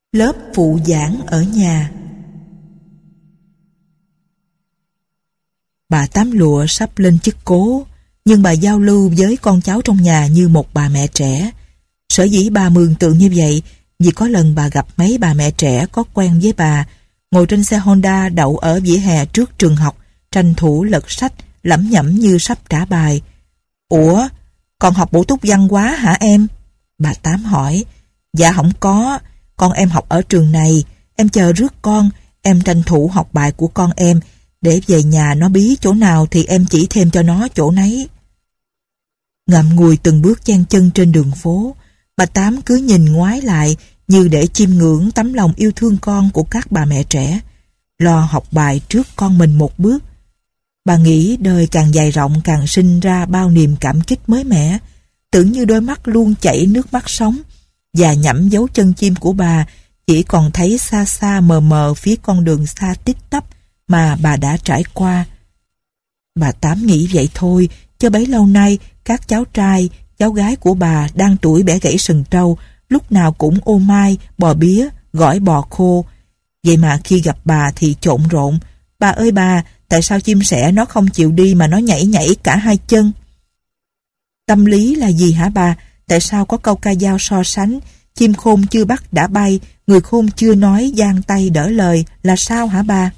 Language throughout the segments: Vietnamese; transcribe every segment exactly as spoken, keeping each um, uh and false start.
Lớp phụ giảng ở nhà. Bà Tám Lụa sắp lên chức cố, nhưng bà giao lưu với con cháu trong nhà như một bà mẹ trẻ. Sở dĩ bà mường tượng như vậy vì có lần bà gặp mấy bà mẹ trẻ có quen với bà, ngồi trên xe Honda đậu ở vỉa hè trước trường học, tranh thủ lật sách, lẩm nhẩm như sắp trả bài. "Ủa, con học bổ túc văn hóa hả em?" Bà Tám hỏi. "Dạ không có, con em học ở trường này, em chờ rước con, em tranh thủ học bài của con em, để về nhà nó bí chỗ nào thì em chỉ thêm cho nó chỗ nấy." Ngậm ngùi từng bước chen chân trên đường phố, bà Tám cứ nhìn ngoái lại như để chiêm ngưỡng tấm lòng yêu thương con của các bà mẹ trẻ, lo học bài trước con mình một bước. Bà nghĩ đời càng dài rộng càng sinh ra bao niềm cảm kích mới mẻ, tưởng như đôi mắt luôn chảy nước mắt sống, và nhẫm dấu chân chim của bà chỉ còn thấy xa xa mờ mờ phía con đường xa tít tắp mà bà đã trải qua. Bà Tám nghĩ vậy thôi, chứ bấy lâu nay các cháu trai, cháu gái của bà đang tuổi bẻ gãy sừng trâu, lúc nào cũng ô mai, bò bía, gỏi bò khô. Vậy mà khi gặp bà thì trộn rộn. "Bà ơi bà, tại sao chim sẻ nó không chịu đi mà nó nhảy nhảy cả hai chân?" "Tâm lý là gì hả bà? Tại sao có câu ca dao so sánh, chim khôn chưa bắt đã bay, người khôn chưa nói giang tay đỡ lời là sao hả bà?"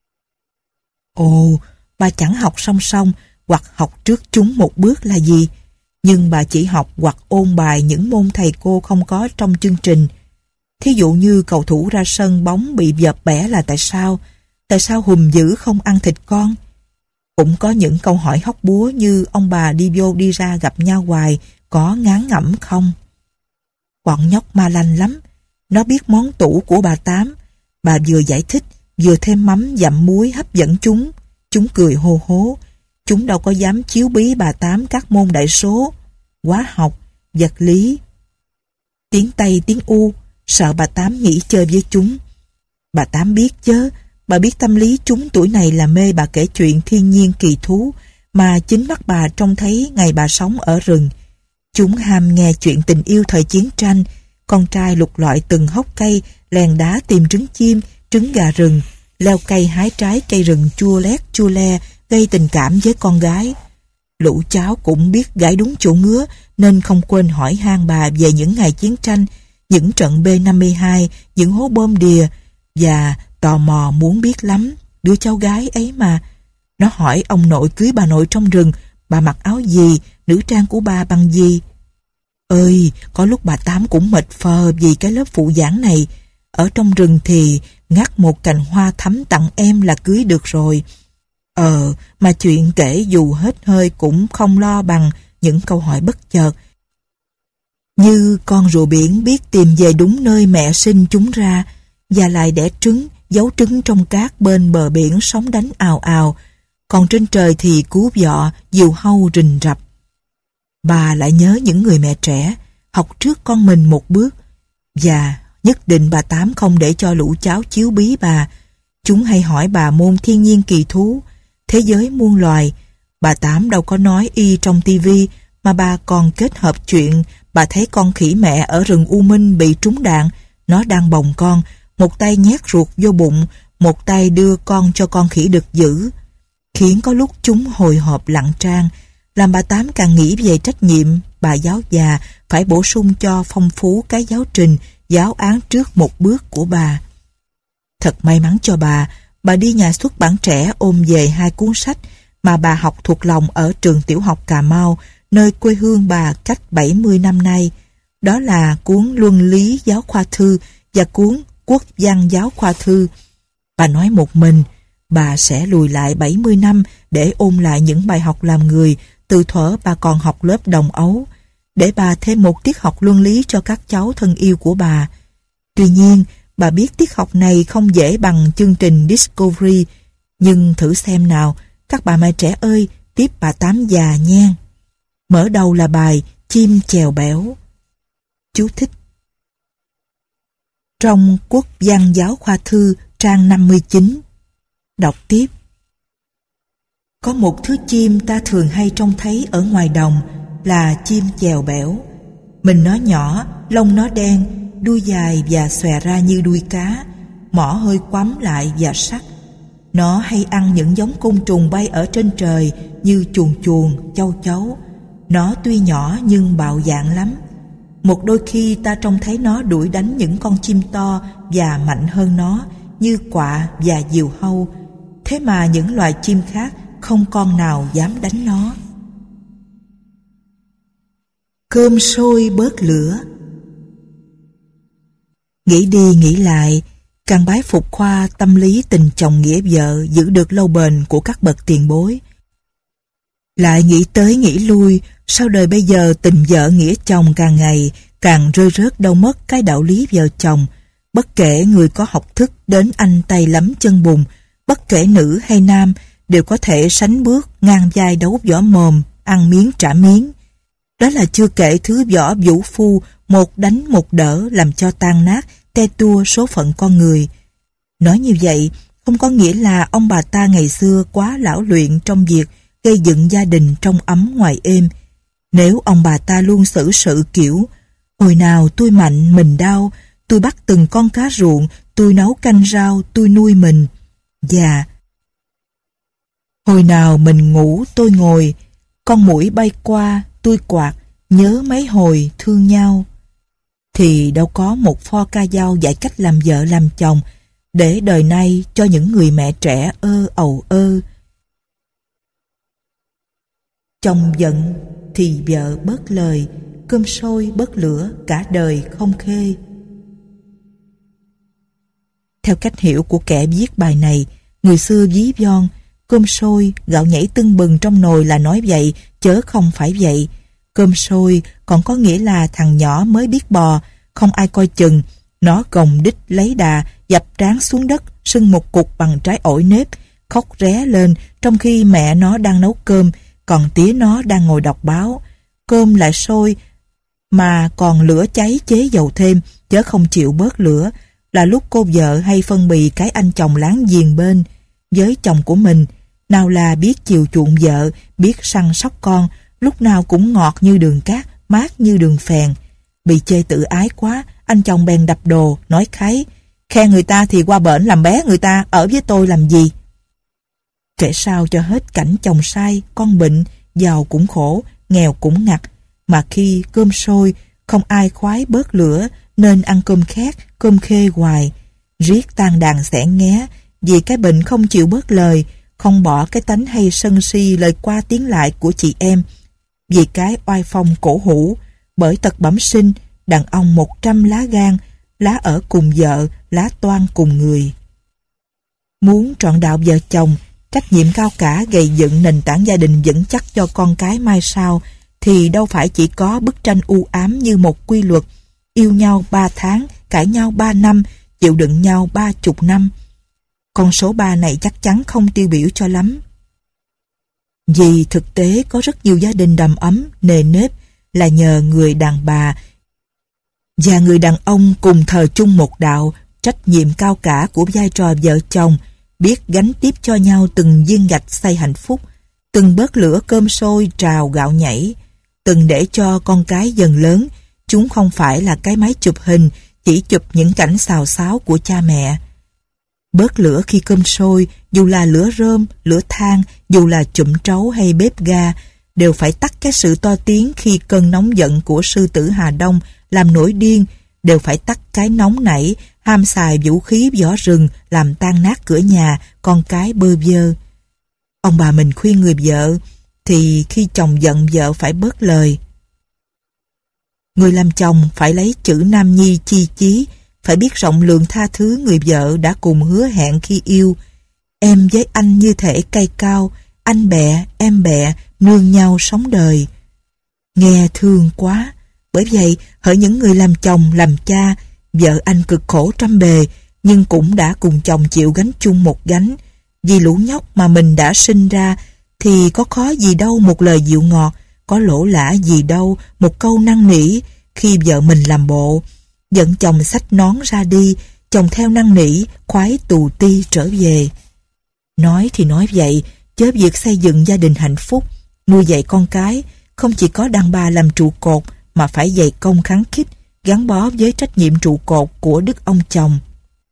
Ồ, bà chẳng học song song hoặc học trước chúng một bước là gì, nhưng bà chỉ học hoặc ôn bài những môn thầy cô không có trong chương trình. Thí dụ như cầu thủ ra sân bóng bị vợp bẻ là tại sao? Tại sao hùm dữ không ăn thịt con? Cũng có những câu hỏi hóc búa như ông bà đi vô đi ra gặp nhau hoài, có ngán ngẩm không? Bọn nhóc ma lanh lắm. Nó biết món tủ của bà Tám. Bà vừa giải thích, vừa thêm mắm dặm muối hấp dẫn chúng. Chúng cười hô hố. Chúng đâu có dám chiếu bí bà Tám các môn đại số, hóa học, vật lý, tiếng Tây, tiếng U, sợ bà Tám nghỉ chơi với chúng. Bà Tám biết chớ, bà biết tâm lý chúng tuổi này là mê bà kể chuyện thiên nhiên kỳ thú mà chính mắt bà trông thấy ngày bà sống ở rừng. Chúng ham nghe chuyện tình yêu thời chiến tranh, con trai lục lọi từng hốc cây, lèn đá tìm trứng chim, trứng gà rừng, leo cây hái trái cây rừng chua lét chua le, gây tình cảm với con gái. Lũ cháu cũng biết gãi đúng chỗ ngứa nên không quên hỏi han bà về những ngày chiến tranh, những trận B năm mươi hai, những hố bom đìa, và tò mò muốn biết lắm đứa cháu gái ấy mà. Nó hỏi ông nội cưới bà nội trong rừng, bà mặc áo gì, nữ trang của bà bằng gì. Ơi, có lúc bà Tám cũng mệt phờ vì cái lớp phụ giảng này. Ở trong rừng thì ngắt một cành hoa thắm tặng em là cưới được rồi. Ờ, mà chuyện kể dù hết hơi cũng không lo bằng những câu hỏi bất chợt. Như con rùa biển biết tìm về đúng nơi mẹ sinh chúng ra, và lại đẻ trứng, giấu trứng trong cát bên bờ biển sóng đánh ào ào, còn trên trời thì cú vọ, diều hâu rình rập. Bà lại nhớ những người mẹ trẻ, học trước con mình một bước, và nhất định bà Tám không để cho lũ cháu chiếu bí bà. Chúng hay hỏi bà môn thiên nhiên kỳ thú, thế giới muôn loài. Bà Tám đâu có nói y trong tivi, mà bà còn kết hợp chuyện bà thấy con khỉ mẹ ở rừng U Minh bị trúng đạn, nó đang bồng con, một tay nhét ruột vô bụng, một tay đưa con cho con khỉ đực giữ, khiến có lúc chúng hồi hộp lặng trang, làm bà Tám càng nghĩ về trách nhiệm bà giáo già phải bổ sung cho phong phú cái giáo trình, giáo án trước một bước của bà. Thật may mắn cho bà, bà đi nhà xuất bản trẻ ôm về hai cuốn sách mà bà học thuộc lòng ở trường tiểu học Cà Mau, nơi quê hương bà cách bảy mươi năm nay. Đó là cuốn Luân lý giáo khoa thư và cuốn Quốc văn giáo khoa thư. Bà nói một mình, bà sẽ lùi lại bảy mươi năm để ôn lại những bài học làm người từ thuở bà còn học lớp đồng ấu, để bà thêm một tiết học luân lý cho các cháu thân yêu của bà. Tuy nhiên, bà biết tiết học này không dễ bằng chương trình Discovery, nhưng thử xem nào, các bà mẹ trẻ ơi, tiếp bà Tám già nha. Mở đầu là bài Chim chèo béo. Chú thích. Trong Quốc văn giáo khoa thư trang năm mươi chín. Đọc tiếp. Có một thứ chim ta thường hay trông thấy ở ngoài đồng là chim chèo béo. Mình nó nhỏ, lông nó đen, đuôi dài và xòe ra như đuôi cá, mỏ hơi quắm lại và sắc. Nó hay ăn những giống côn trùng bay ở trên trời như chuồn chuồn, châu chấu. Nó tuy nhỏ nhưng bạo dạn lắm. Một đôi khi ta trông thấy nó đuổi đánh những con chim to và mạnh hơn nó như quạ và diều hâu. Thế mà những loài chim khác không con nào dám đánh nó. Cơm sôi bớt lửa. Nghĩ đi nghĩ lại, càng bái phục khoa tâm lý tình chồng nghĩa vợ giữ được lâu bền của các bậc tiền bối. Lại nghĩ tới nghĩ lui, sau đời bây giờ tình vợ nghĩa chồng càng ngày càng rơi rớt đâu mất cái đạo lý vợ chồng. Bất kể người có học thức đến anh tay lắm chân bùn, bất kể nữ hay nam đều có thể sánh bước ngang vai đấu võ mồm, ăn miếng trả miếng. Đó là chưa kể thứ võ vũ phu một đánh một đỡ làm cho tan nát te tua số phận con người. Nói như vậy không có nghĩa là ông bà ta ngày xưa quá lão luyện trong việc gây dựng gia đình trong ấm ngoài êm. Nếu ông bà ta luôn xử sự kiểu hồi nào tôi mạnh mình đau, tôi bắt từng con cá ruộng, tôi nấu canh rau, tôi nuôi mình, và hồi nào mình ngủ tôi ngồi, con muỗi bay qua tôi quạt, nhớ mấy hồi thương nhau, thì đâu có một pho ca dao dạy cách làm vợ làm chồng để đời nay cho những người mẹ trẻ ơ ầu ơ. Chồng giận thì vợ bớt lời, cơm sôi bớt lửa, cả đời không khê. Theo cách hiểu của kẻ viết bài này, người xưa ví von, cơm sôi, gạo nhảy tưng bừng trong nồi là nói vậy, chớ không phải vậy. Cơm sôi còn có nghĩa là thằng nhỏ mới biết bò, không ai coi chừng, nó gồng đít lấy đà, dập trán xuống đất, sưng một cục bằng trái ổi nếp, khóc ré lên trong khi mẹ nó đang nấu cơm, còn tía nó đang ngồi đọc báo. Cơm lại sôi mà còn lửa cháy chế dầu thêm, chớ không chịu bớt lửa, là lúc cô vợ hay phân bì cái anh chồng láng giềng bên. Với chồng của mình, nào là biết chiều chuộng vợ, biết săn sóc con, lúc nào cũng ngọt như đường cát, mát như đường phèn. Bị chê tự ái quá, anh chồng bèn đập đồ, nói kháy, khen người ta thì qua bển làm bé người ta, ở với tôi làm gì. Kể sao cho hết cảnh chồng sai, con bệnh, giàu cũng khổ, nghèo cũng ngặt, mà khi cơm sôi, không ai khoái bớt lửa, nên ăn cơm khét, cơm khê hoài. Riết tan đàn xẻ nghé, vì cái bệnh không chịu bớt lời, không bỏ cái tánh hay sân si lời qua tiếng lại của chị em, vì cái oai phong cổ hủ, bởi tật bẩm sinh, đàn ông một trăm lá gan, lá ở cùng vợ, lá toan cùng người. Muốn trọn đạo vợ chồng, trách nhiệm cao cả gầy dựng nền tảng gia đình vững chắc cho con cái mai sau, thì đâu phải chỉ có bức tranh u ám như một quy luật, yêu nhau ba tháng, cãi nhau ba năm, chịu đựng nhau ba chục năm. Con số ba này chắc chắn không tiêu biểu cho lắm. Vì thực tế có rất nhiều gia đình đầm ấm, nề nếp là nhờ người đàn bà và người đàn ông cùng thờ chung một đạo, trách nhiệm cao cả của vai trò vợ chồng, biết gánh tiếp cho nhau từng viên gạch xây hạnh phúc, từng bớt lửa cơm sôi trào gạo nhảy, từng để cho con cái dần lớn, chúng không phải là cái máy chụp hình, chỉ chụp những cảnh xào xáo của cha mẹ. Bớt lửa khi cơm sôi, dù là lửa rơm, lửa than, dù là chụm trấu hay bếp ga, đều phải tắt cái sự to tiếng khi cơn nóng giận của sư tử Hà Đông làm nổi điên, đều phải tắt cái nóng nảy, ham xài vũ khí võ rừng làm tan nát cửa nhà, con cái bơ vơ. Ông bà mình khuyên người vợ, thì khi chồng giận vợ phải bớt lời. Người làm chồng phải lấy chữ nam nhi chi chí, phải biết rộng lượng tha thứ người vợ đã cùng hứa hẹn khi yêu. Em với anh như thể cây cao, anh bẹ, em bẹ, nương nhau sống đời. Nghe thương quá. Bởi vậy, hỡi những người làm chồng, làm cha, vợ anh cực khổ trăm bề, nhưng cũng đã cùng chồng chịu gánh chung một gánh. Vì lũ nhóc mà mình đã sinh ra, thì có khó gì đâu một lời dịu ngọt, có lỗ lã gì đâu một câu năn nỉ khi vợ mình làm bộ. Giận chồng xách nón ra đi, chồng theo năn nỉ, khoái tù ti trở về. Nói thì nói vậy, chớ việc xây dựng gia đình hạnh phúc, nuôi dạy con cái, không chỉ có đàn bà làm trụ cột, mà phải dày công kháng khích, gắn bó với trách nhiệm trụ cột của đức ông chồng.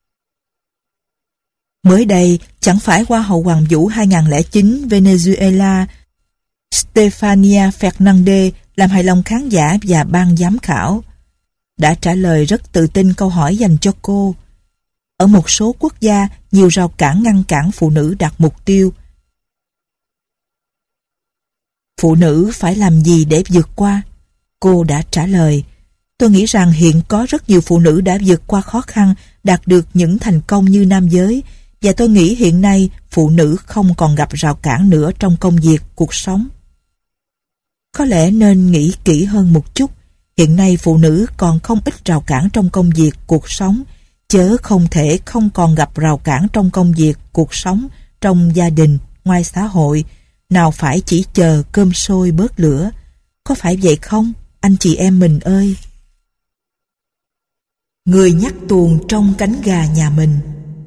Mới đây, chẳng phải Hoa hậu Hoàng vũ hai không không chín Venezuela Stefania Fernandez làm hài lòng khán giả và ban giám khảo đã trả lời rất tự tin câu hỏi dành cho cô. Ở một số quốc gia, nhiều rào cản ngăn cản phụ nữ đạt mục tiêu. Phụ nữ phải làm gì để vượt qua? Cô đã trả lời, tôi nghĩ rằng hiện có rất nhiều phụ nữ đã vượt qua khó khăn, đạt được những thành công như nam giới, và tôi nghĩ hiện nay phụ nữ không còn gặp rào cản nữa trong công việc, cuộc sống. Có lẽ nên nghĩ kỹ hơn một chút. Hiện nay phụ nữ còn không ít rào cản trong công việc, cuộc sống, chớ không thể không còn gặp rào cản trong công việc, cuộc sống, trong gia đình, ngoài xã hội. Nào phải chỉ chờ cơm sôi bớt lửa. Có phải vậy không, anh chị em mình ơi? Người nhắc tuồng trong cánh gà nhà mình.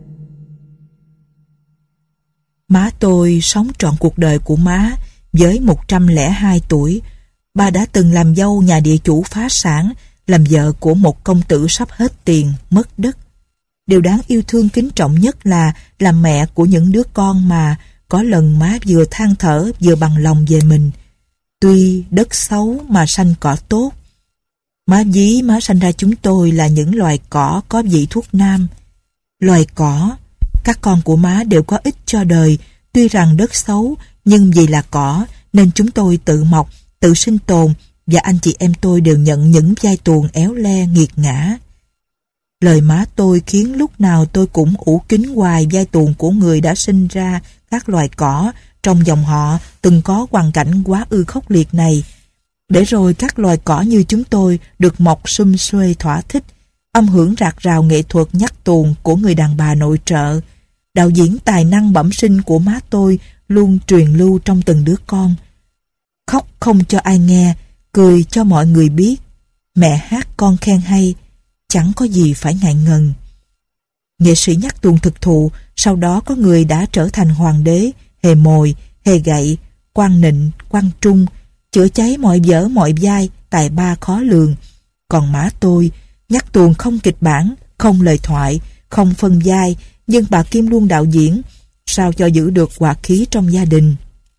Má tôi sống trọn cuộc đời của má. Với một trăm lẻ hai tuổi, bà đã từng làm dâu nhà địa chủ phá sản, làm vợ của một công tử sắp hết tiền, mất đất. Điều đáng yêu thương kính trọng nhất là làm mẹ của những đứa con mà có lần má vừa than thở vừa bằng lòng về mình. Tuy đất xấu mà sanh cỏ tốt. Má ví má sanh ra chúng tôi là những loài cỏ có vị thuốc nam. Loài cỏ, các con của má đều có ích cho đời, tuy rằng đất xấu, nhưng vì là cỏ nên chúng tôi tự mọc, tự sinh tồn, và anh chị em tôi đều nhận những vai tuồng éo le nghiệt ngã. Lời má tôi khiến lúc nào tôi cũng ủ kính hoài vai tuồng của người đã sinh ra các loài cỏ trong dòng họ từng có hoàn cảnh quá ư khốc liệt này. Để rồi các loài cỏ như chúng tôi được mọc sum xuê thỏa thích, âm hưởng rạc rào nghệ thuật nhắc tuồng của người đàn bà nội trợ. Đạo diễn tài năng bẩm sinh của má tôi luôn truyền lưu trong từng đứa con. Khóc không cho ai nghe, cười cho mọi người biết. Mẹ hát con khen hay, chẳng có gì phải ngại ngần. Nghệ sĩ nhắc tuồng thực thụ, sau đó có người đã trở thành hoàng đế, hề mồi, hề gậy, quan nịnh, quan trung, chữa cháy mọi vở mọi vai, tài ba khó lường. Còn má tôi, nhắc tuồng không kịch bản, không lời thoại, không phân vai, nhưng bà Kim luôn đạo diễn, sao cho giữ được hòa khí trong gia đình.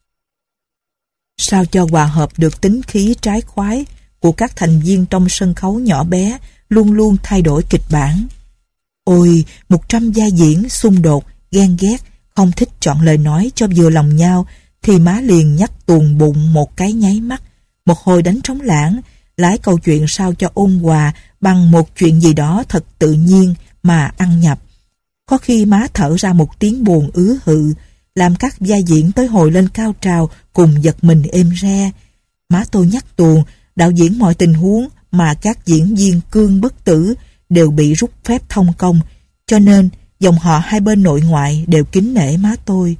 Sao cho hòa hợp được tính khí trái khoái của các thành viên trong sân khấu nhỏ bé, luôn luôn thay đổi kịch bản. Ôi, một trăm vai diễn, xung đột, ghen ghét, không thích chọn lời nói cho vừa lòng nhau, thì má liền nhắc tuồng bụng một cái nháy mắt, một hồi đánh trống lãng, lái câu chuyện sao cho ôn hòa bằng một chuyện gì đó thật tự nhiên mà ăn nhập. Có khi má thở ra một tiếng buồn ứ hự, làm các vai diễn tới hồi lên cao trào cùng giật mình êm re. Má tôi nhắc tuồng, đạo diễn mọi tình huống mà các diễn viên cương bất tử đều bị rút phép thông công, cho nên dòng họ hai bên nội ngoại đều kính nể má tôi.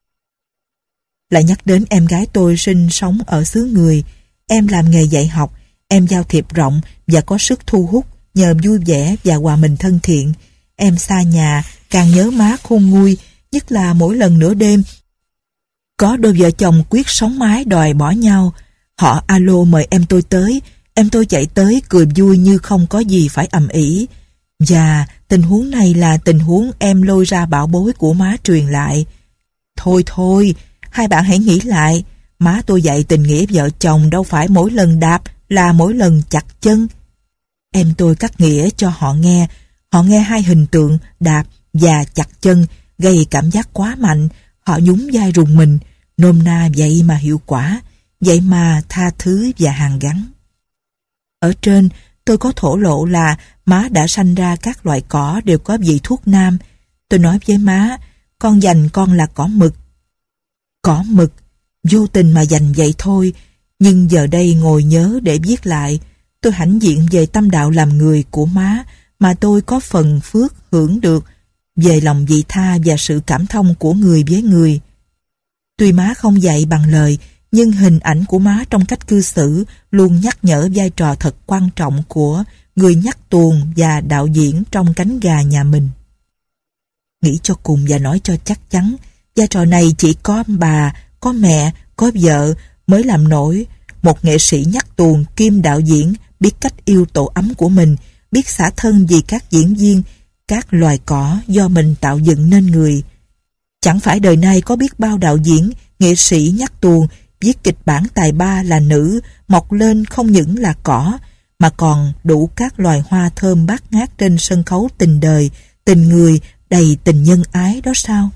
Lại nhắc đến em gái tôi sinh sống ở xứ người. Em làm nghề dạy học, em giao thiệp rộng và có sức thu hút nhờ vui vẻ và hòa mình thân thiện. Em xa nhà, càng nhớ má khôn nguôi, nhất là mỗi lần nửa đêm. Có đôi vợ chồng quyết sống mái đòi bỏ nhau. Họ alo mời em tôi tới, em tôi chạy tới cười vui như không có gì phải ầm ĩ. Và tình huống này là tình huống em lôi ra bảo bối của má truyền lại. Thôi thôi, hai bạn hãy nghĩ lại, má tôi dạy tình nghĩa vợ chồng đâu phải mỗi lần đạp là mỗi lần chặt chân. Em tôi cắt nghĩa cho họ nghe, họ nghe hai hình tượng đạp và chặt chân gây cảm giác quá mạnh, họ nhún vai rùng mình, nôm na vậy mà hiệu quả, vậy mà tha thứ và hàn gắn. Ở trên, tôi có thổ lộ là má đã sanh ra các loại cỏ đều có vị thuốc nam. Tôi nói với má, con dành con là cỏ mực. Cỏ mực, vô tình mà dành vậy thôi, nhưng giờ đây ngồi nhớ để viết lại, tôi hãnh diện về tâm đạo làm người của má mà tôi có phần phước hưởng được, về lòng vị tha và sự cảm thông của người với người. Tuy má không dạy bằng lời, nhưng hình ảnh của má trong cách cư xử luôn nhắc nhở vai trò thật quan trọng của người nhắc tuồng và đạo diễn trong cánh gà nhà mình. Nghĩ cho cùng và nói cho chắc chắn, vai trò này chỉ có bà, có mẹ, có vợ mới làm nổi. Một nghệ sĩ nhắc tuồng kim đạo diễn biết cách yêu tổ ấm của mình, biết xả thân vì các diễn viên, các loài cỏ do mình tạo dựng nên người. Chẳng phải đời nay có biết bao đạo diễn, nghệ sĩ nhắc tuồng, viết kịch bản tài ba là nữ, mọc lên không những là cỏ, mà còn đủ các loài hoa thơm bát ngát trên sân khấu tình đời, tình người, đầy tình nhân ái đó sao?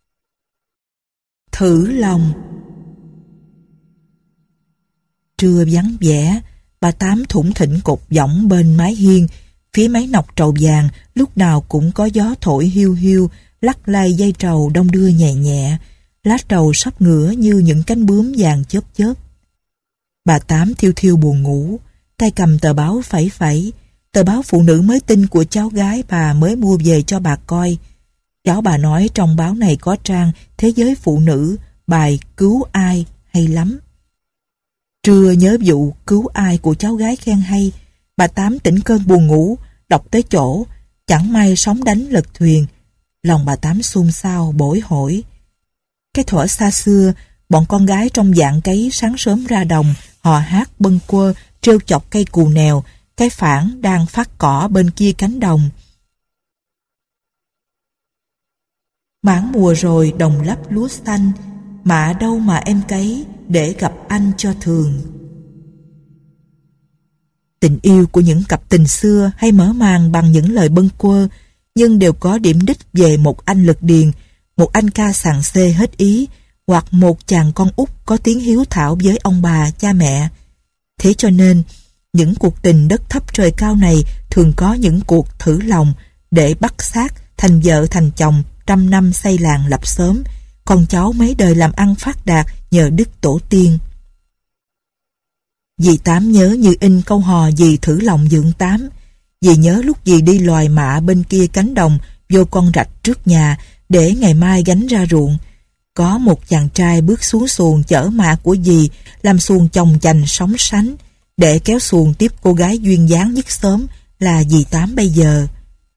Thử lòng. Trưa vắng vẻ, bà Tám thủng thỉnh cột võng bên mái hiên, phía máy nọc trầu vàng lúc nào cũng có gió thổi hiu hiu, lắc lay dây trầu đong đưa nhẹ nhẹ, lá trầu sắp ngửa như những cánh bướm vàng chớp chớp. Bà Tám thiêu thiêu buồn ngủ, tay cầm tờ báo phẩy phẩy, tờ báo phụ nữ mới tinh của cháu gái bà mới mua về cho bà coi. Cháu bà nói trong báo này có trang Thế giới phụ nữ, bài Cứu ai hay lắm. Trưa nhớ vụ cứu ai của cháu gái khen hay, bà Tám tỉnh cơn buồn ngủ, đọc tới chỗ chẳng may sóng đánh lật thuyền. Lòng bà Tám xôn xao bối hổi. Cái thuở xa xưa, bọn con gái trong dạng cấy sáng sớm ra đồng, họ hát bâng quơ, trêu chọc cây cù nèo, cái phản đang phát cỏ bên kia cánh đồng. Mãn mùa rồi đồng lấp lúa xanh, mạ đâu mà em cấy để gặp anh cho thường. Tình yêu của những cặp tình xưa hay mở màn bằng những lời bâng quơ, nhưng đều có điểm đích về một anh lực điền, một anh ca sàng xê hết ý, hoặc một chàng con út có tiếng hiếu thảo với ông bà, cha mẹ. Thế cho nên, những cuộc tình đất thấp trời cao này thường có những cuộc thử lòng để bắt xác thành vợ thành chồng, trăm năm xây làng lập xóm, con cháu mấy đời làm ăn phát đạt nhờ đức tổ tiên. Dì Tám nhớ như in câu hò dì thử lòng dượng Tám. Dì nhớ lúc dì đi loài mạ bên kia cánh đồng vô con rạch trước nhà để ngày mai gánh ra ruộng. Có một chàng trai bước xuống xuồng chở mạ của dì, làm xuồng chồng chành sóng sánh, để kéo xuồng tiếp cô gái duyên dáng nhất xóm là dì Tám bây giờ.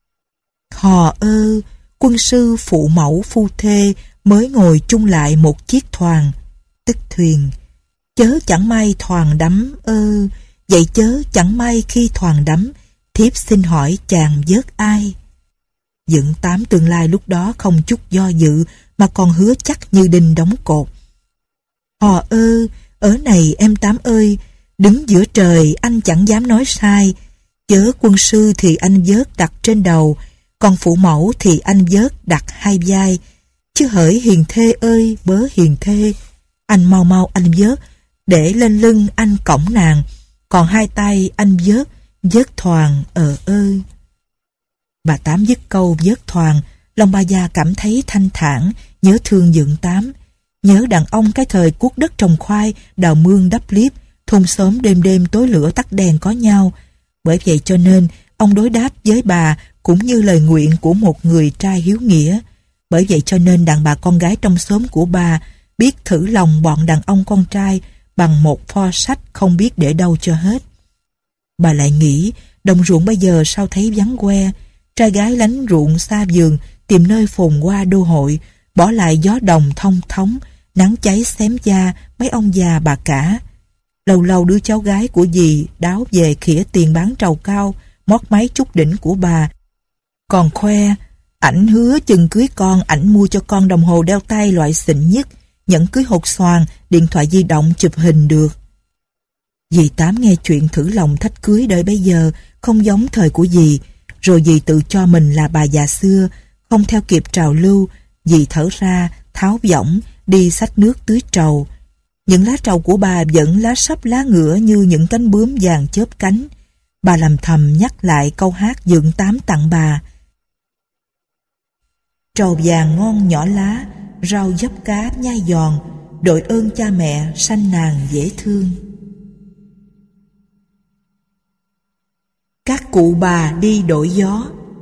Hò ơ, quân sư phụ mẫu phu thê mới ngồi chung lại một chiếc thoàn, tức thuyền. Chớ chẳng may thoàn đắm ơ, vậy chớ chẳng may khi thoàn đắm, thiếp xin hỏi chàng vớt ai? Dượng Tám tương lai lúc đó không chút do dự, mà còn hứa chắc như đinh đóng cột. Hò ơ, ở này em Tám ơi, đứng giữa trời anh chẳng dám nói sai, chớ quân sư thì anh vớt đặt trên đầu, còn phụ mẫu thì anh vớt đặt hai vai, chứ hỡi hiền thê ơi bớ hiền thê, anh mau mau anh vớt, để lên lưng anh cõng nàng, còn hai tay anh vớt, vớt thoàn ờ ơi. Bà Tám dứt câu vớt thoàn, lòng bà già cảm thấy thanh thản, nhớ thương dượng Tám, nhớ đàn ông cái thời cuốc đất trồng khoai, đào mương đắp liếp, thôn xóm đêm đêm tối lửa tắt đèn có nhau. Bởi vậy cho nên ông đối đáp với bà cũng như lời nguyện của một người trai hiếu nghĩa. Bởi vậy cho nên đàn bà con gái trong xóm của bà biết thử lòng bọn đàn ông con trai bằng một pho sách không biết để đâu cho hết. Bà lại nghĩ đồng ruộng bây giờ sao thấy vắng que, trai gái lánh ruộng xa vườn tìm nơi phồn hoa đô hội, bỏ lại gió đồng thông thống, nắng cháy xém da mấy ông già bà cả. Lâu lâu đứa cháu gái của dì đáo về khỉa tiền bán trầu cao, mót máy chút đỉnh của bà, còn khoe ảnh hứa chừng cưới con ảnh mua cho con đồng hồ đeo tay loại xịn nhất, nhẫn cưới hột xoàn, điện thoại di động chụp hình được. Dì Tám nghe chuyện thử lòng thách cưới đời bây giờ không giống thời của dì, rồi dì tự cho mình là bà già xưa, không theo kịp trào lưu. Dì thở ra, tháo võng, đi xách nước tưới trầu. Những lá trầu của bà vẫn lá sấp lá ngựa như những cánh bướm vàng chớp cánh. Bà làm thầm nhắc lại câu hát dượng Tám tặng bà. Trầu vàng ngon nhỏ lá, rau dấp cá nhai giòn, đội ơn cha mẹ sanh nàng dễ thương. Các cụ bà đi đổi gió.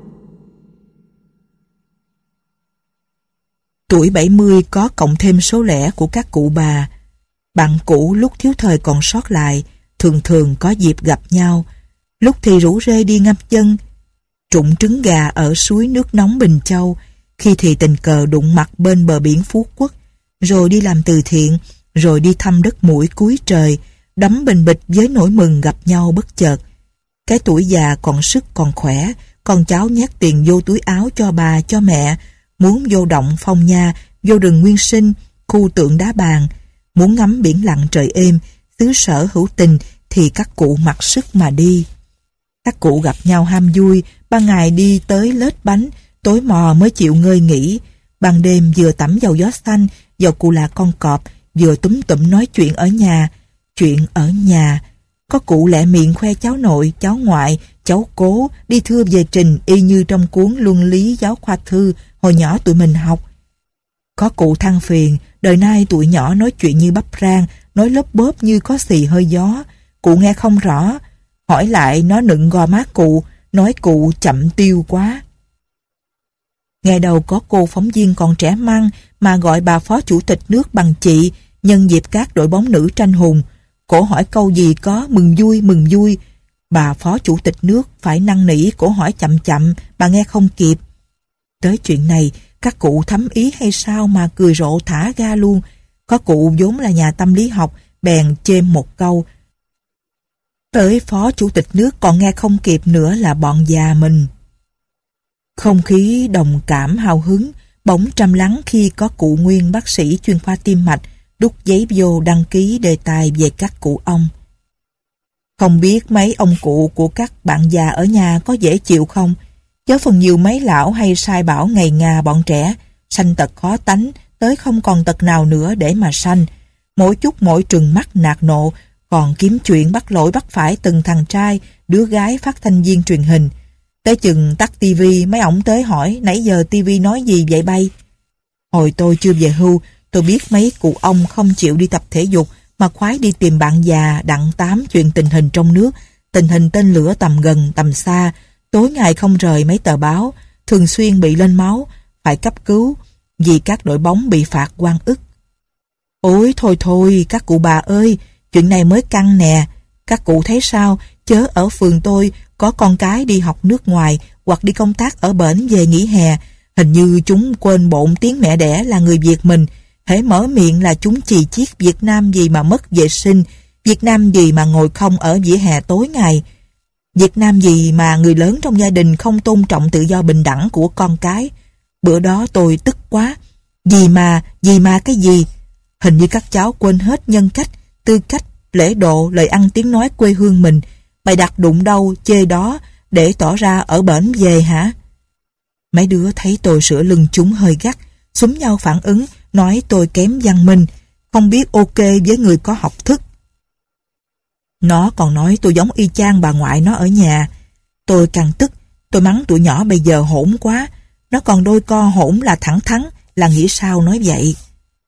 Tuổi bảy mươi có cộng thêm số lẻ của các cụ bà. Bạn cũ lúc thiếu thời còn sót lại, thường thường có dịp gặp nhau. Lúc thì rủ rê đi ngâm chân, trụng trứng gà ở suối nước nóng Bình Châu, khi thì tình cờ đụng mặt bên bờ biển Phú Quốc, rồi đi làm từ thiện, rồi đi thăm đất mũi cuối trời, đắm bình bịch với nỗi mừng gặp nhau bất chợt. Cái tuổi già còn sức còn khỏe, con cháu nhét tiền vô túi áo cho bà, cho mẹ, muốn vô động Phong Nha, vô rừng Nguyên Sinh, khu tượng đá bàn, muốn ngắm biển lặng trời êm, xứ sở hữu tình thì các cụ mặc sức mà đi. Các cụ gặp nhau ham vui, ban ngày đi tới lết bánh, tối mò mới chịu ngơi nghỉ. Ban đêm vừa tắm dầu gió xanh, dầu cụ là con cọp, vừa túm tụm nói chuyện ở nhà. Chuyện ở nhà. Có cụ lẹ miệng khoe cháu nội, cháu ngoại, cháu cố, đi thưa về trình y như trong cuốn Luân lý giáo khoa thư hồi nhỏ tụi mình học. Có cụ than phiền, đời nay tụi nhỏ nói chuyện như bắp rang, nói lốp bốp như có xì hơi gió. Cụ nghe không rõ, hỏi lại nó nựng gò má cụ, nói cụ chậm tiêu quá. Ngày đầu có cô phóng viên còn trẻ măng mà gọi bà phó chủ tịch nước bằng chị, nhân dịp các đội bóng nữ tranh hùng. Cổ hỏi câu gì có mừng vui mừng vui. Bà phó chủ tịch nước phải năn nỉ cổ hỏi chậm chậm, bà nghe không kịp. Tới chuyện này, các cụ thấm ý hay sao mà cười rộ thả ga luôn. Có cụ vốn là nhà tâm lý học, bèn chêm một câu. Tới phó chủ tịch nước còn nghe không kịp nữa là bọn già mình. Không khí đồng cảm hào hứng, bỗng trầm lắng khi có cụ Nguyên bác sĩ chuyên khoa tim mạch đút giấy vô đăng ký đề tài về các cụ ông. Không biết mấy ông cụ của các bạn già ở nhà có dễ chịu không? Chớ phần nhiều mấy lão hay sai bảo ngày ngà bọn trẻ, sanh tật khó tánh, tới không còn tật nào nữa để mà sanh. Mỗi chút mỗi trừng mắt nạt nộ, còn kiếm chuyện bắt lỗi bắt phải từng thằng trai, đứa gái phát thanh viên truyền hình. Tới chừng tắt tivi, mấy ổng tới hỏi nãy giờ tivi nói gì vậy bay? Hồi tôi chưa về hưu, tôi biết mấy cụ ông không chịu đi tập thể dục mà khoái đi tìm bạn già đặng tám chuyện tình hình trong nước, tình hình tên lửa tầm gần tầm xa, tối ngày không rời mấy tờ báo, thường xuyên bị lên máu, phải cấp cứu vì các đội bóng bị phạt oan ức. Ôi thôi thôi các cụ bà ơi, chuyện này mới căng nè. Các cụ thấy sao, chớ ở phường tôi có con cái đi học nước ngoài hoặc đi công tác ở bển về nghỉ hè, hình như chúng quên bộn tiếng mẹ đẻ là người Việt mình. Hễ mở miệng là chúng chì chiết Việt Nam gì mà mất vệ sinh, Việt Nam gì mà ngồi không ở vỉa hè tối ngày, Việt Nam gì mà người lớn trong gia đình không tôn trọng tự do bình đẳng của con cái. Bữa đó tôi tức quá. Gì mà, gì mà cái gì? Hình như các cháu quên hết nhân cách, tư cách, lễ độ, lời ăn tiếng nói quê hương mình. Bày đặt đụng đâu, chê đó, để tỏ ra ở bển về hả? Mấy đứa thấy tôi sửa lưng chúng hơi gắt, xúm nhau phản ứng, nói tôi kém văn minh, không biết ok với người có học thức. Nó còn nói tôi giống y chang bà ngoại nó ở nhà. Tôi càng tức, tôi mắng tụi nhỏ bây giờ hỗn quá. Nó còn đôi co hỗn là thẳng thắn, là nghĩ sao nói vậy.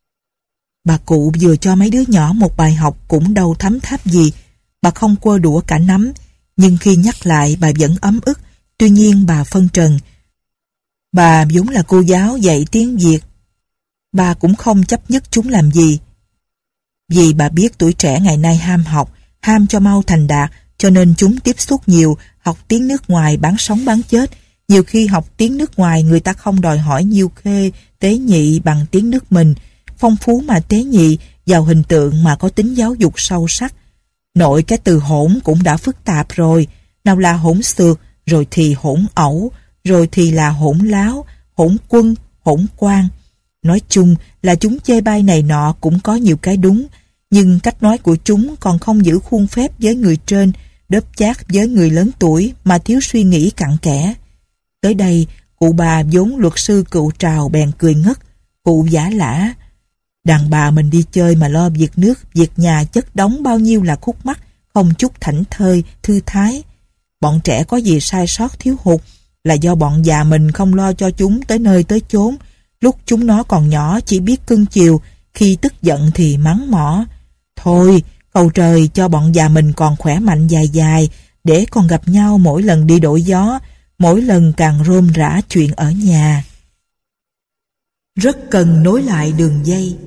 Bà cụ vừa cho mấy đứa nhỏ một bài học cũng đâu thấm tháp gì. Bà không quơ đũa cả nắm, nhưng khi nhắc lại bà vẫn ấm ức. Tuy nhiên bà phân trần. Bà vốn là cô giáo dạy tiếng Việt. Bà cũng không chấp nhất chúng làm gì. Vì bà biết tuổi trẻ ngày nay ham học, ham cho mau thành đạt, cho nên chúng tiếp xúc nhiều, học tiếng nước ngoài bán sống bán chết. Nhiều khi học tiếng nước ngoài người ta không đòi hỏi nhiêu khê, tế nhị bằng tiếng nước mình. Phong phú mà tế nhị, giàu hình tượng mà có tính giáo dục sâu sắc. Nội cái từ hỗn cũng đã phức tạp rồi. Nào là hỗn xược, rồi thì hỗn ẩu, rồi thì là hỗn láo, hỗn quân, hỗn quan. Nói chung là chúng chê bai này nọ cũng có nhiều cái đúng, nhưng cách nói của chúng còn không giữ khuôn phép với người trên, đớp chát với người lớn tuổi mà thiếu suy nghĩ cặn kẽ. Tới đây, cụ bà vốn luật sư cựu trào bèn cười ngất, cụ giả lả. Đàn bà mình đi chơi mà lo việc nước, việc nhà chất đóng bao nhiêu là khúc mắc, không chút thảnh thơi, thư thái. Bọn trẻ có gì sai sót thiếu hụt là do bọn già mình không lo cho chúng tới nơi tới chốn. Lúc chúng nó còn nhỏ chỉ biết cưng chiều, khi tức giận thì mắng mỏ. Thôi, cầu trời cho bọn già mình còn khỏe mạnh dài dài, để còn gặp nhau mỗi lần đi đổi gió, mỗi lần càng rôm rã chuyện ở nhà. Rất cần nối lại đường dây.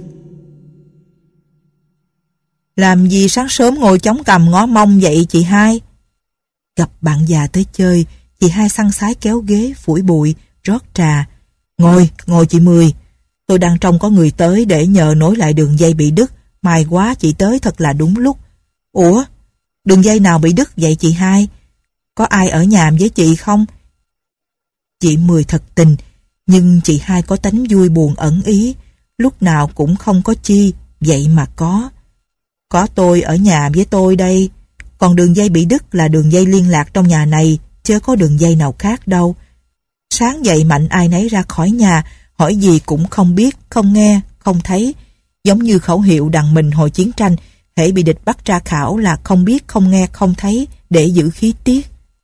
Làm gì sáng sớm ngồi chống cằm ngó mông vậy chị hai? Gặp bạn già tới chơi, chị hai săn sái kéo ghế, phủi bụi, rót trà. Ngồi, ngồi chị Mười. Tôi đang trông có người tới để nhờ nối lại đường dây bị đứt. May quá chị tới thật là đúng lúc. Ủa, đường dây nào bị đứt vậy chị hai? có ai ở nhà với chị không? Chị Mười thật tình, nhưng chị Hai có tánh vui buồn ẩn ý, lúc nào cũng không có chi, vậy mà có. Có tôi ở nhà với tôi đây, còn đường dây bị đứt là đường dây liên lạc trong nhà này, chứ có đường dây nào khác đâu. Sáng dậy Mạnh ai nấy ra khỏi nhà, hỏi gì cũng không biết, không nghe, không thấy. Giống như khẩu hiệu đằng mình hồi chiến tranh, hễ bị địch bắt ra khảo là không biết, không nghe, không thấy, để giữ khí tiết.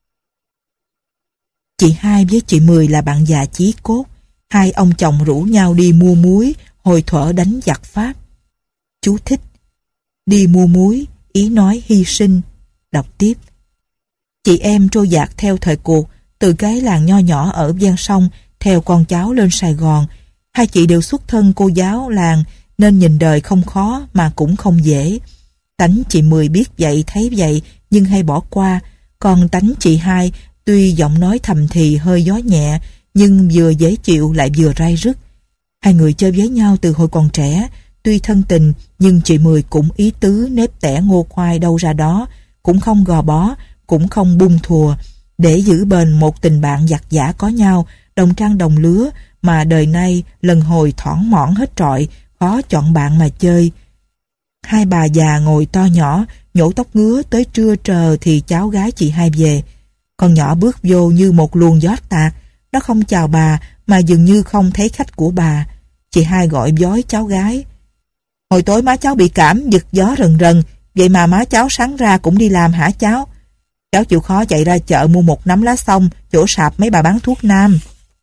Chị Hai với chị Mười là bạn già chí cốt. Hai ông chồng rủ nhau đi mua muối, hồi thuở đánh giặc Pháp. Chú thích: đi mua muối, ý nói hy sinh. Đọc tiếp: chị em trôi dạt theo thời cuộc, từ cái làng nho nhỏ ở ven sông, theo con cháu lên Sài Gòn. Hai chị đều xuất thân cô giáo làng, nên nhìn đời không khó mà cũng không dễ. Tánh chị Mười biết vậy thấy vậy, nhưng hay bỏ qua. Còn tánh chị Hai, tuy giọng nói thầm thì hơi gió nhẹ, nhưng vừa dễ chịu lại vừa rai rứt. Hai người chơi với nhau từ hồi còn trẻ, tuy thân tình, nhưng chị Mười cũng ý tứ nếp tẻ ngô khoai đâu ra đó, cũng không gò bó, cũng không bung thùa, để giữ bền một tình bạn giặt giã có nhau, đồng trang đồng lứa, mà đời nay lần hồi thỏn mỏn hết trọi, khó chọn bạn mà chơi. Hai bà già ngồi to nhỏ, nhổ tóc ngứa, tới trưa trờ thì cháu gái chị Hai về. Con nhỏ bước vô như một luồng gió tạt, nó không chào bà, mà dường như không thấy khách của bà. Chị Hai gọi vói cháu gái: hồi tối má cháu bị cảm, giật gió rần rần, vậy mà má cháu sáng ra cũng đi làm hả cháu? Cháu chịu khó chạy ra chợ mua một nắm lá xông, chỗ sạp mấy bà bán thuốc nam.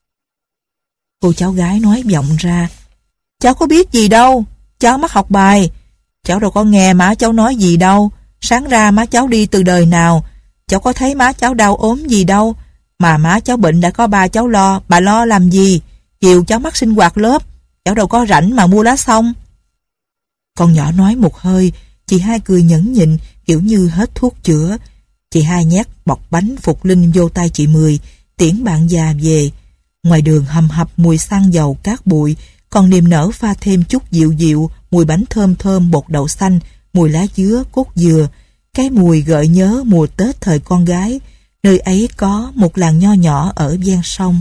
Cô cháu gái nói vọng ra: cháu có biết gì đâu, cháu mắc học bài. Cháu đâu có nghe má cháu nói gì đâu. Sáng ra má cháu đi từ đời nào, cháu có thấy má cháu đau ốm gì đâu. Mà má cháu bệnh đã có ba cháu lo, bà lo làm gì? Chiều cháu mắc sinh hoạt lớp, cháu đâu có rảnh mà mua lá xông. Con nhỏ nói một hơi, chị Hai cười nhẫn nhịn, kiểu như hết thuốc chữa. Chị Hai nhét bọc bánh Phục Linh vô tay chị Mười, tiễn bạn già về. Ngoài đường hầm hập mùi xăng dầu cát bụi, còn niềm nở pha thêm chút dịu dịu, mùi bánh thơm thơm bột đậu xanh, mùi lá dứa, cốt dừa. Cái mùi gợi nhớ mùa Tết thời con gái, nơi ấy có một làng nho nhỏ ở ven sông.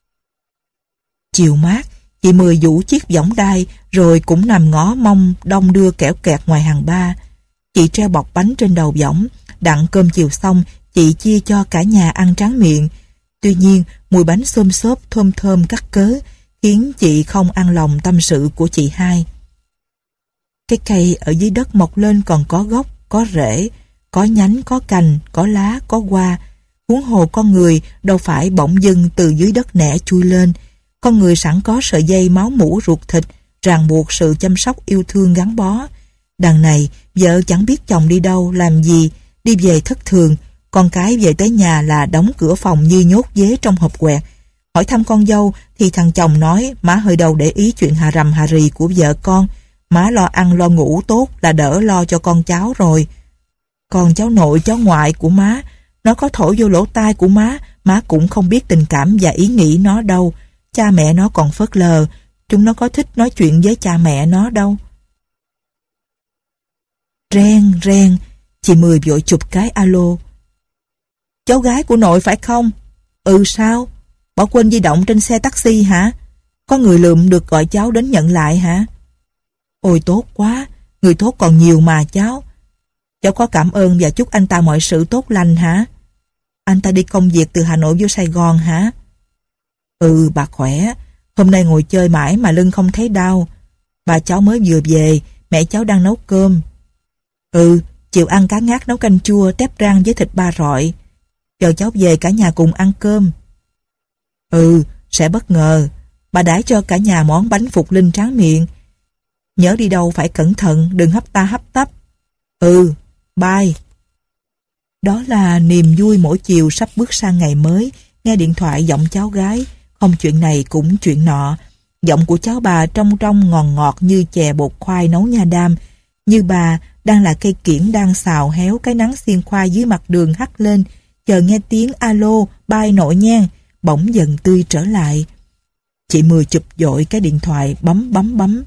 Chiều mát, chị Mười vũ chiếc võng đai, rồi cũng nằm ngó mông đông đưa kẻo kẹt ngoài hàng ba. Chị treo bọc bánh trên đầu võng, đặng cơm chiều xong, chị chia cho cả nhà ăn tráng miệng. Tuy nhiên, mùi bánh xôm xốp thơm thơm cắt cớ, khiến chị không an lòng tâm sự của chị Hai. Cái cây ở dưới đất mọc lên còn có gốc, có rễ, có nhánh, có cành, có lá, có hoa. Huống hồ con người đâu phải bỗng dưng từ dưới đất nẻ chui lên. Con người sẵn có sợi dây máu mủ ruột thịt, ràng buộc sự chăm sóc yêu thương gắn bó. Đằng này, vợ chẳng biết chồng đi đâu, làm gì, đi về thất thường. Con cái về tới nhà là đóng cửa phòng như nhốt dế trong hộp quẹt. Hỏi thăm con dâu thì thằng chồng nói má hơi đầu để ý chuyện hà rầm hà rì của vợ con. Má lo ăn lo ngủ tốt là đỡ lo cho con cháu rồi. Còn cháu nội cháu ngoại của má, nó có thổi vô lỗ tai của má, má cũng không biết tình cảm và ý nghĩ nó đâu. Cha mẹ nó còn phớt lờ, chúng nó có thích nói chuyện với cha mẹ nó đâu. Ren, ren, chị Mười vội chụp cái alo. Cháu gái của nội phải không? Ừ sao? Bỏ quên di động trên xe taxi hả? Có người lượm được gọi cháu đến nhận lại hả? Ôi tốt quá, người tốt còn nhiều mà cháu. Cháu có cảm ơn và chúc anh ta mọi sự tốt lành hả? Anh ta đi công việc từ Hà Nội vô Sài Gòn hả? Ừ, bà khỏe. Hôm nay ngồi chơi mãi mà lưng không thấy đau. Bà cháu mới vừa về, mẹ cháu đang nấu cơm. Ừ, chiều ăn cá ngát nấu canh chua, tép rang với thịt ba rọi. Chờ cháu về cả nhà cùng ăn cơm. Ừ, sẽ bất ngờ. Bà đãi cho cả nhà món bánh Phục Linh tráng miệng. Nhớ đi đâu phải cẩn thận, đừng hấp ta hấp tấp. Ừ, bye. Đó là niềm vui mỗi chiều sắp bước sang ngày mới, nghe điện thoại giọng cháu gái, không chuyện này cũng chuyện nọ. Giọng của cháu bà trong trong ngọt ngọt như chè bột khoai nấu nha đam, như bà đang là cây kiển đang xào héo cái nắng xiên khoai dưới mặt đường hắt lên, chờ nghe tiếng alo, bye nội nhen, bỗng dần tươi trở lại. Chị Mười chụp dội cái điện thoại bấm bấm bấm.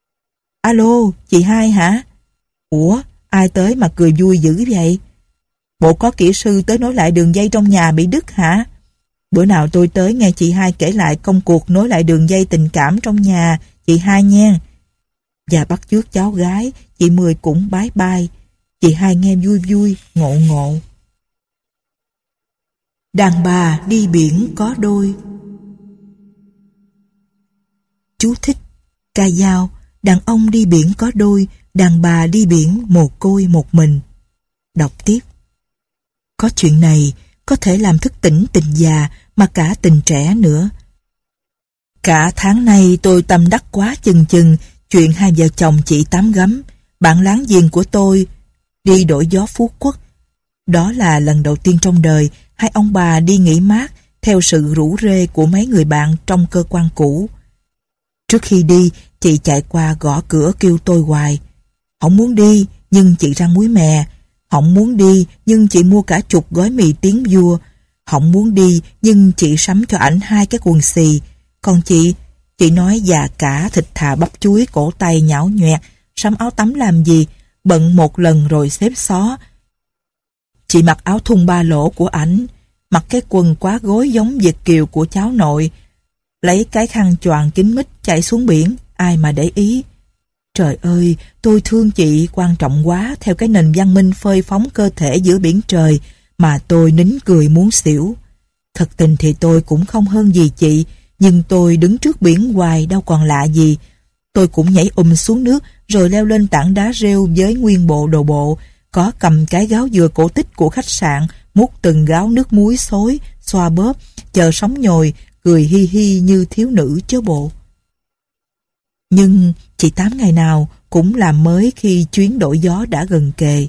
Alo, chị Hai hả? Ủa, ai tới mà cười vui dữ vậy? Bộ có kỹ sư tới nối lại đường dây trong nhà bị đứt hả? Bữa nào tôi tới nghe chị hai kể lại công cuộc nối lại đường dây tình cảm trong nhà chị hai nha. Và bắt chước cháu gái, chị Mười cũng bái bai. Chị hai nghe vui vui, ngộ ngộ. Đàn bà đi biển có đôi. Chú thích: ca dao, đàn ông đi biển có đôi, đàn bà đi biển mồ côi một mình. Đọc tiếp. Có chuyện này có thể làm thức tỉnh tình già mà cả tình trẻ nữa. Cả tháng nay tôi tâm đắc quá chừng chừng chuyện hai vợ chồng chị Tám Gấm, bạn láng giềng của tôi, đi đổi gió Phú Quốc. Đó là lần đầu tiên trong đời hai ông bà đi nghỉ mát theo sự rủ rê của mấy người bạn trong cơ quan cũ. Trước khi đi, chị chạy qua gõ cửa kêu tôi hoài. Không muốn đi, nhưng chị rang muối mè. Không muốn đi, nhưng chị mua cả chục gói mì tiếng vua. Không muốn đi, nhưng chị sắm cho ảnh hai cái quần xì. Còn chị, chị nói già cả thịt thà bắp chuối cổ tay nhão nhoẹt, sắm áo tắm làm gì, bận một lần rồi xếp xó. Chị mặc áo thun ba lỗ của ảnh, mặc cái quần quá gối giống Việt kiều của cháu nội, lấy cái khăn choàng kín mít chạy xuống biển, ai mà để ý. Trời ơi, tôi thương chị quan trọng quá theo cái nền văn minh phơi phóng cơ thể giữa biển trời mà tôi nín cười muốn xỉu. Thật tình thì tôi cũng không hơn gì chị, nhưng tôi đứng trước biển hoài đâu còn lạ gì. Tôi cũng nhảy um xuống nước rồi leo lên tảng đá rêu với nguyên bộ đồ bộ, có cầm cái gáo dừa cổ tích của khách sạn, múc từng gáo nước muối xối, xoa bóp, chờ sóng nhồi, cười hi hi như thiếu nữ chớ bộ. Nhưng chị Tám ngày nào cũng làm mới khi chuyến đổi gió đã gần kề.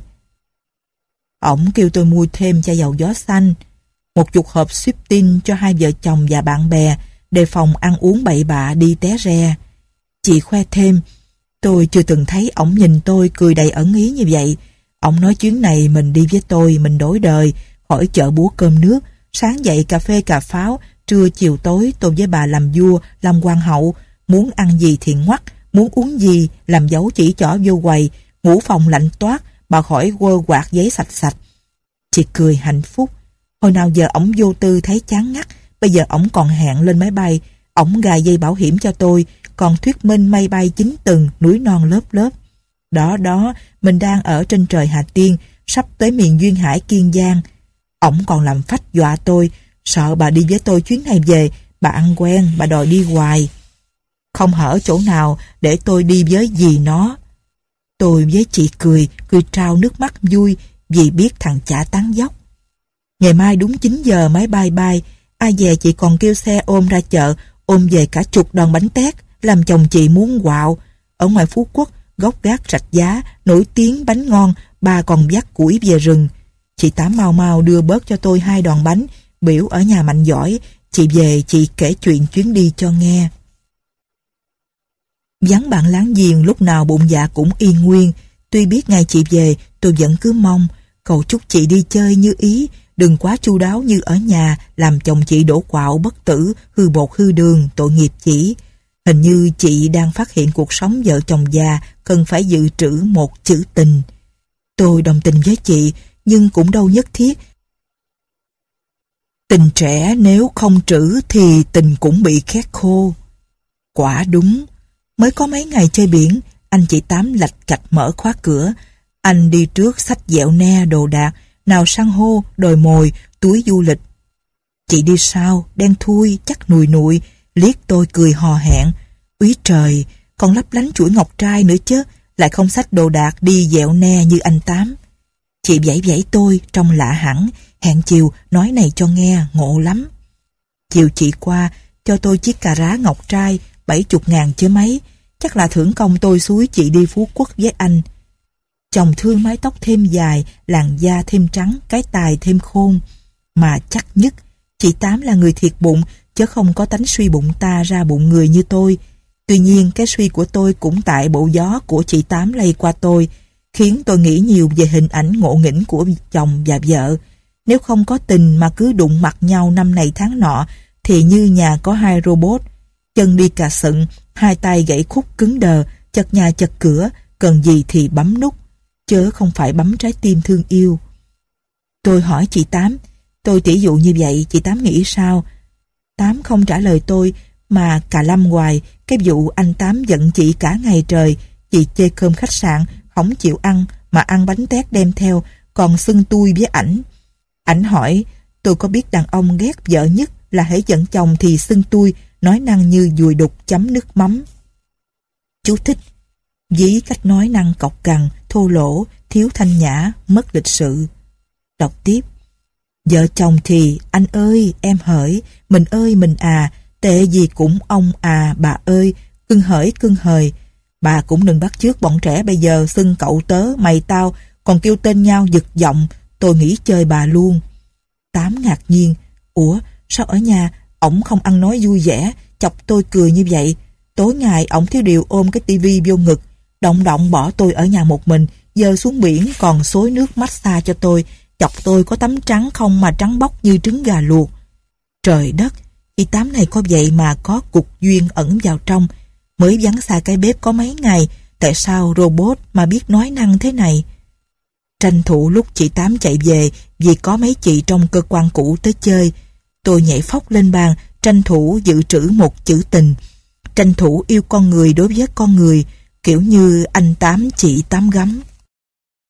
Ổng kêu tôi mua thêm chai dầu gió xanh, một chục hộp Sweetin cho hai vợ chồng và bạn bè, đề phòng ăn uống bậy bạ đi té re. Chị khoe thêm, tôi chưa từng thấy ổng nhìn tôi cười đầy ẩn ý như vậy. Ổng nói chuyến này mình đi với tôi, mình đổi đời, khỏi chợ búa cơm nước, sáng dậy cà phê cà pháo, trưa chiều tối tôi với bà làm vua, làm hoàng hậu, muốn ăn gì thì ngoắt, muốn uống gì làm dấu chỉ trỏ vô quầy, ngủ phòng lạnh toát, bà khỏi quơ quạt giấy sạch sạch. Chị cười hạnh phúc. Hồi nào giờ ổng vô tư thấy chán ngắt, bây giờ ổng còn hẹn lên máy bay, ổng gài dây bảo hiểm cho tôi, còn thuyết minh mây bay chín tầng, núi non lớp lớp. Đó đó, mình đang ở trên trời Hà Tiên, sắp tới miền duyên hải Kiên Giang. Ổng còn làm phách dọa tôi, sợ bà đi với tôi chuyến này về, bà ăn quen, bà đòi đi hoài. Không hở chỗ nào để tôi đi với dì nó. Tôi với chị cười, cười trao nước mắt vui vì biết thằng chả tán dóc. Ngày mai đúng chín giờ máy bay bay, ai dè chị còn kêu xe ôm ra chợ, ôm về cả chục đòn bánh tét, làm chồng chị muốn quạo. Ở ngoài Phú Quốc, gốc gác Rạch Giá, nổi tiếng bánh ngon, bà còn vác củi về rừng. Chị Tám mau mau đưa bớt cho tôi hai đòn bánh, biểu ở nhà Mạnh giỏi, chị về chị kể chuyện chuyến đi cho nghe. Vắng bạn láng giềng lúc nào bụng dạ cũng yên nguyên. Tuy biết ngày chị về, tôi vẫn cứ mong, cầu chúc chị đi chơi như ý, đừng quá chu đáo như ở nhà, làm chồng chị đổ quạo bất tử, hư bột hư đường, tội nghiệp chỉ. Hình như chị đang phát hiện cuộc sống vợ chồng già cần phải dự trữ một chữ tình. Tôi đồng tình với chị, nhưng cũng đâu nhất thiết. Tình trẻ nếu không trữ thì tình cũng bị khét khô. Quả đúng, mới có mấy ngày chơi biển, anh chị Tám lạch cạch mở khóa cửa. Anh đi trước xách dẹo ne đồ đạc, nào san hô, đồi mồi, túi du lịch. Chị đi sau, đen thui, chắc nùi nụi, liếc tôi cười hò hẹn. Úi trời, còn lấp lánh chuỗi ngọc trai nữa chứ, lại không xách đồ đạc đi dẹo ne như anh Tám. Chị vẫy vẫy tôi trông lạ hẳn, hẹn chiều nói này cho nghe, ngộ lắm. Chiều chị qua, cho tôi chiếc cà rá ngọc trai, bảy chục ngàn chứ mấy, chắc là thưởng công tôi xúi chị đi Phú Quốc với anh. Chồng thương mái tóc thêm dài, làn da thêm trắng, cái tài thêm khôn. Mà chắc nhất, chị Tám là người thiệt bụng, chứ không có tánh suy bụng ta ra bụng người như tôi. Tuy nhiên, cái suy của tôi cũng tại bộ gió của chị Tám lây qua tôi, khiến tôi nghĩ nhiều về hình ảnh ngộ nghĩnh của chồng và vợ. Nếu không có tình mà cứ đụng mặt nhau năm này tháng nọ, thì như nhà có hai robot, chân đi cà sựng, hai tay gãy khúc cứng đờ, chật nhà chật cửa, cần gì thì bấm nút, chớ không phải bấm trái tim thương yêu. Tôi hỏi chị Tám, tôi tỉ dụ như vậy, chị Tám nghĩ sao? Tám không trả lời tôi, mà cà lâm hoài. Cái vụ anh Tám giận chị cả ngày trời, chị chê cơm khách sạn, không chịu ăn, mà ăn bánh tét đem theo, còn xưng tui với ảnh. Ảnh hỏi, tôi có biết đàn ông ghét vợ nhất là hễ giận chồng thì xưng tui, nói năng như dùi đục chấm nước mắm. Chú thích: ví cách nói năng cọc cằn, thô lỗ, thiếu thanh nhã, mất lịch sự. Đọc tiếp: vợ chồng thì anh ơi, em hỡi, mình ơi mình à, tệ gì cũng ông à bà ơi, cưng hỡi cưng hời. Bà cũng đừng bắt chước bọn trẻ bây giờ xưng cậu tớ, mày tao, còn kêu tên nhau giật giọng, tôi nghĩ chơi bà luôn. Tám ngạc nhiên, ủa sao ở nhà ổng không ăn nói vui vẻ, chọc tôi cười như vậy? Tối ngày ổng thiếu điều ôm cái tivi vô ngực, động động bỏ tôi ở nhà một mình, dơ xuống biển còn xối nước massage cho tôi, chọc tôi có tấm trắng không mà trắng bóc như trứng gà luộc. Trời đất, chị Tám này có vậy mà có cục duyên ẩn vào trong. Mới vắng xa cái bếp có mấy ngày, tại sao robot mà biết nói năng thế này? Tranh thủ lúc chị Tám chạy về, vì có mấy chị trong cơ quan cũ tới chơi, tôi nhảy phóc lên bàn, tranh thủ dự trữ một chữ tình, tranh thủ yêu con người đối với con người, kiểu như anh Tám chị Tám gấm.